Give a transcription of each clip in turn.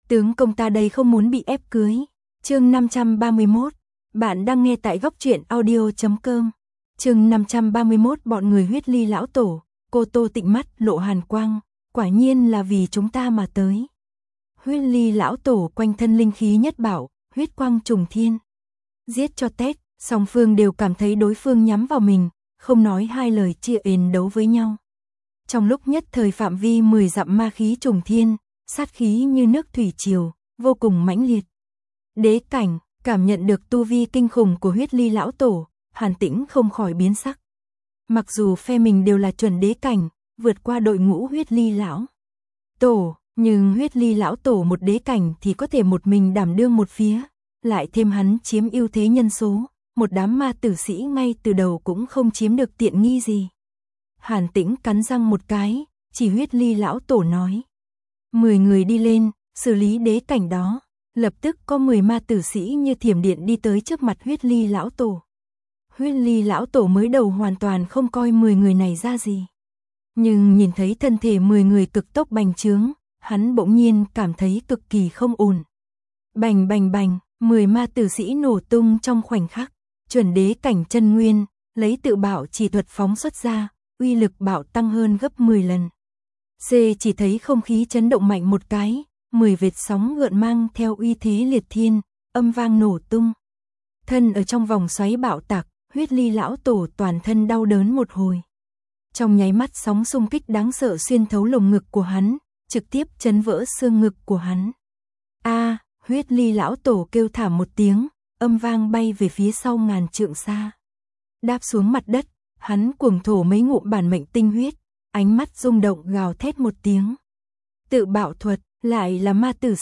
Tướng công ta đây không muốn bị ép cưới. Chương 531. Bạn đang nghe tại góc truyện audio.com. Chương 531. Bọn người huyết ly lão tổ. Cô Tô Tịnh mắt lộ hàn quang, quả nhiên là vì chúng ta mà tới. Huyết ly lão tổ quanh thân linh khí nhất bảo, huyết quang trùng thiên. Giết cho tét, song phương đều cảm thấy đối phương nhắm vào mình, không nói hai lời chia ền đấu với nhau. Trong lúc nhất thời phạm vi 10 dặm ma khí trùng thiên, sát khí như nước thủy triều, vô cùng mãnh liệt. Đế cảnh, cảm nhận được tu vi kinh khủng của huyết ly lão tổ, Hàn Tĩnh không khỏi biến sắc. Mặc dù phe mình đều là chuẩn đế cảnh, vượt qua đội ngũ huyết ly lão tổ, nhưng huyết ly lão tổ một đế cảnh thì có thể một mình đảm đương một phía, lại thêm hắn chiếm ưu thế nhân số, một đám ma tử sĩ ngay từ đầu cũng không chiếm được tiện nghi gì. Hàn Tĩnh cắn răng một cái, chỉ huyết ly lão tổ nói. 10 người đi lên, xử lý đế cảnh đó. Lập tức có 10 ma tử sĩ như thiểm điện đi tới trước mặt huyết ly lão tổ. Huyết ly lão tổ mới đầu hoàn toàn không coi 10 người này ra gì. Nhưng nhìn thấy thân thể 10 người cực tốc bành trướng, hắn bỗng nhiên cảm thấy cực kỳ không ổn. Bành bành bành, 10 ma tử sĩ nổ tung trong khoảnh khắc, chuẩn đế cảnh chân nguyên, lấy tự bảo chỉ thuật phóng xuất ra, uy lực bảo tăng hơn gấp 10 lần. C chỉ thấy không khí chấn động mạnh một cái, 10 vệt sóng gợn mang theo uy thế liệt thiên, âm vang nổ tung. Thân ở trong vòng xoáy bạo tạc, huyết ly lão tổ toàn thân đau đớn một hồi. Trong nháy mắt sóng xung kích đáng sợ xuyên thấu lồng ngực của hắn, trực tiếp chấn vỡ xương ngực của hắn. A, huyết ly lão tổ kêu thảm một tiếng, âm vang bay về phía sau ngàn trượng xa. Đáp xuống mặt đất, hắn cuồng thổ mấy ngụm bản mệnh tinh huyết, ánh mắt rung động gào thét một tiếng. Tự bạo thuật, lại là ma tử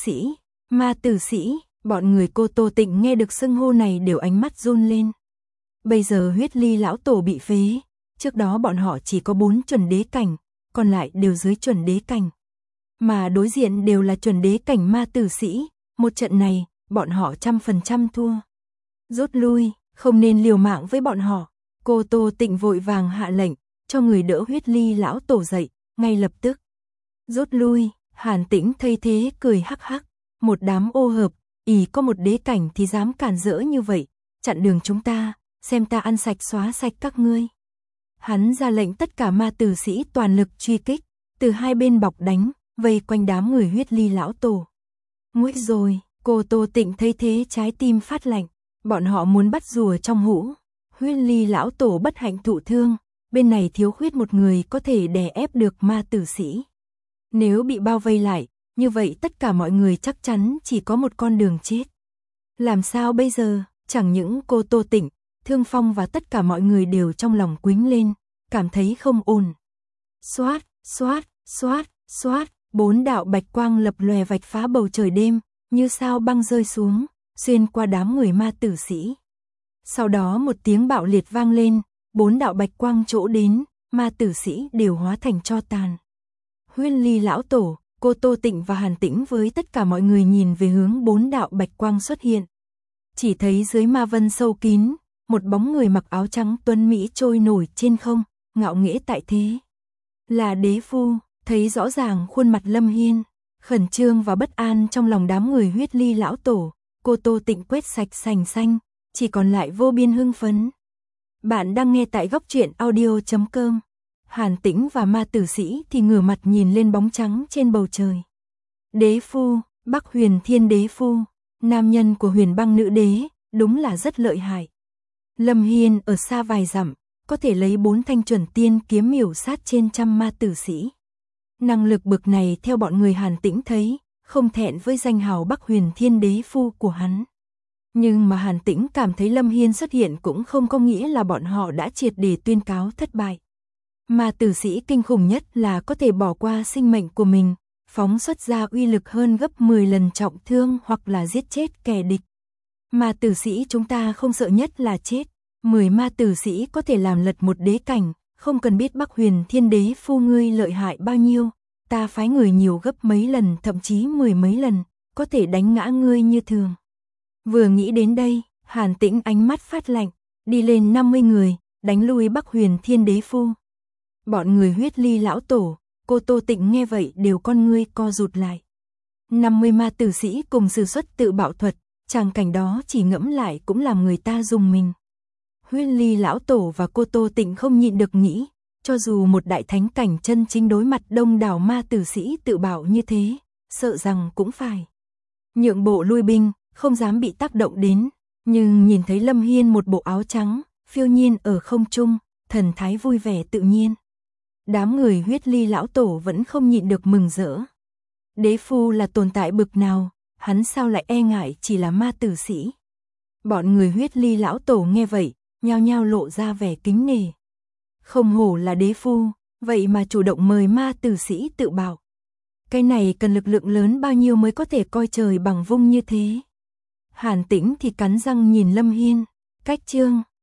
sĩ, bọn người cô Tô Tịnh nghe được xưng hô này đều ánh mắt run lên. Bây giờ huyết ly lão tổ bị phế, trước đó bọn họ chỉ có 4 chuẩn đế cảnh, còn lại đều dưới chuẩn đế cảnh. Mà đối diện đều là chuẩn đế cảnh ma tử sĩ, một trận này, bọn họ 100% thua. Rút lui, không nên liều mạng với bọn họ. Cô Tô Tịnh vội vàng hạ lệnh, cho người đỡ huyết ly lão tổ dậy, ngay lập tức. Rút lui, Hàn Tĩnh thay thế cười hắc hắc, một đám ô hợp, có một đế cảnh thì dám cản rỡ như vậy, chặn đường chúng ta, xem ta ăn sạch xóa sạch các ngươi. Hắn ra lệnh tất cả ma tử sĩ toàn lực truy kích, từ hai bên bọc đánh, vây quanh đám người huyết ly lão tổ. Nguy rồi, cô Tô Tịnh thấy thế trái tim phát lạnh, bọn họ muốn bắt rùa trong hũ. Huyết ly lão tổ bất hạnh thụ thương, bên này thiếu khuyết một người có thể đè ép được ma tử sĩ. Nếu bị bao vây lại, như vậy tất cả mọi người chắc chắn chỉ có một con đường chết. Làm sao bây giờ, chẳng những cô Tô Tịnh, Thương Phong và tất cả mọi người đều trong lòng quýnh lên, cảm thấy không ổn. Xoát, xoát, xoát, xoát, 4 đạo bạch quang lập lòe vạch phá bầu trời đêm, như sao băng rơi xuống, xuyên qua đám người ma tử sĩ. Sau đó một tiếng bạo liệt vang lên, 4 đạo bạch quang chỗ đến, ma tử sĩ đều hóa thành tro tàn. Huyết ly lão tổ, cô Tô Tịnh và Hàn Tĩnh với tất cả mọi người nhìn về hướng 4 đạo bạch quang xuất hiện. Chỉ thấy dưới ma vân sâu kín, một bóng người mặc áo trắng tuấn mỹ trôi nổi trên không, ngạo nghễ tại thế. Là đế phu, thấy rõ ràng khuôn mặt Lâm Hiên, khẩn trương và bất an trong lòng đám người huyết ly lão tổ, cô Tô Tịnh quét sạch sành xanh, chỉ còn lại vô biên hưng phấn. Bạn đang nghe tại góc truyện audio.com. Hàn Tĩnh và ma tử sĩ thì ngửa mặt nhìn lên bóng trắng trên bầu trời. Đế phu, Bắc Huyền Thiên đế phu, nam nhân của Huyền Băng nữ đế, đúng là rất lợi hại. Lâm Hiên ở xa vài dặm, có thể lấy 4 thanh chuẩn tiên kiếm miểu sát trên trăm ma tử sĩ. Năng lực bực này theo bọn người Hàn Tĩnh thấy, không thẹn với danh hào Bắc Huyền Thiên đế phu của hắn. Nhưng mà Hàn Tĩnh cảm thấy Lâm Hiên xuất hiện cũng không có nghĩa là bọn họ đã triệt để tuyên cáo thất bại. Mà tử sĩ kinh khủng nhất là có thể bỏ qua sinh mệnh của mình, phóng xuất ra uy lực hơn gấp 10 lần trọng thương hoặc là giết chết kẻ địch. Mà tử sĩ chúng ta không sợ nhất là chết. 10 ma tử sĩ có thể làm lật một đế cảnh, không cần biết Bắc Huyền Thiên đế phu ngươi lợi hại bao nhiêu, ta phái người nhiều gấp mấy lần thậm chí 10 mấy lần, có thể đánh ngã ngươi như thường. Vừa nghĩ đến đây, Hàn Tĩnh ánh mắt phát lạnh, đi lên 50 người, đánh lui Bắc Huyền Thiên đế phu. Bọn người huyết ly lão tổ, cô Tô Tịnh nghe vậy đều con ngươi co rụt lại. 50 ma tử sĩ cùng sử xuất tự bạo thuật, tràng cảnh đó chỉ ngẫm lại cũng làm người ta rùng mình. Huyết Ly lão tổ và cô Tô Tịnh không nhịn được nghĩ, cho dù một đại thánh cảnh chân chính đối mặt đông đảo ma tử sĩ tự bạo như thế, sợ rằng cũng phải nhượng bộ lui binh, không dám bị tác động đến. Nhưng nhìn thấy Lâm Hiên một bộ áo trắng, phiêu nhiên ở không trung, thần thái vui vẻ tự nhiên. Đám người Huyết Ly lão tổ vẫn không nhịn được mừng rỡ. Đế phu là tồn tại bực nào, hắn sao lại e ngại chỉ là ma tử sĩ. Bọn người Huyết Ly lão tổ nghe vậy, nhao nhao lộ ra vẻ kính nể. Không hổ là đế phu, vậy mà chủ động mời ma tử sĩ tự bạo. Cái này cần lực lượng lớn bao nhiêu mới có thể coi trời bằng vung như thế. Hàn Tĩnh thì cắn răng nhìn Lâm Hiên, cách chương